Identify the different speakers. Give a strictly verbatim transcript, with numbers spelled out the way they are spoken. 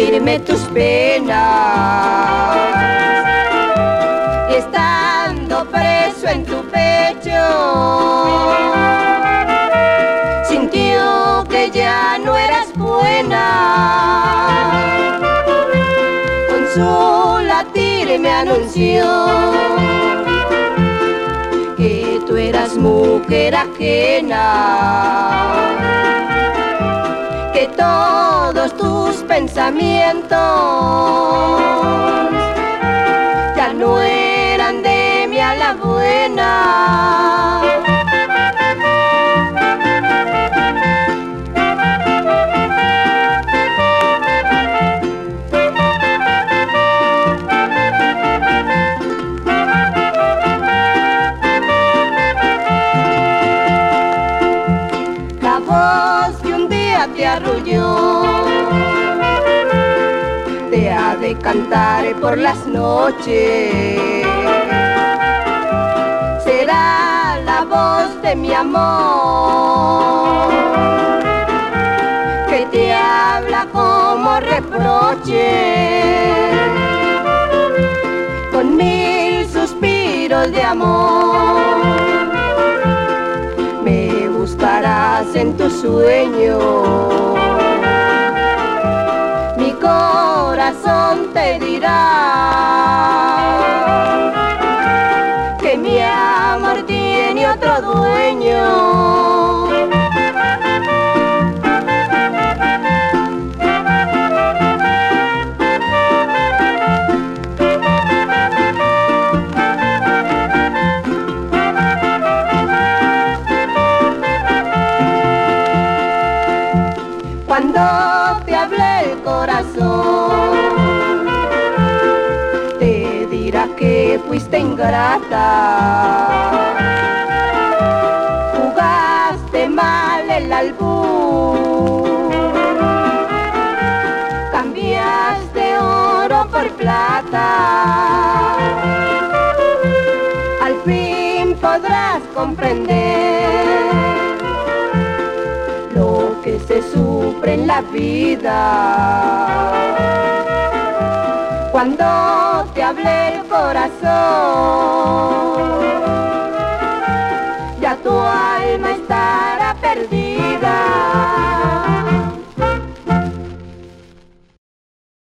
Speaker 1: compartirme tus penas. Y estando preso en tu pecho, sintió que ya no eras buena. Con su latir me anunció que tú eras mujer ajena, que todos tus pensamientos ya no eran de mí a la buena. La voz que un día te arrulló te ha de cantar por las noches. Será la voz de mi amor que te habla como reproche, con mil suspiros de amor. Me buscarás en tu sueño, mi corazón te dirá que mi amor tiene otro dueño. Cuando te hable el corazón, te dirá que fuiste ingrata, jugaste mal el albur, cambiaste oro por plata. Al fin podrás comprender lo que se sufre en la vida. Cuando te hable el corazón,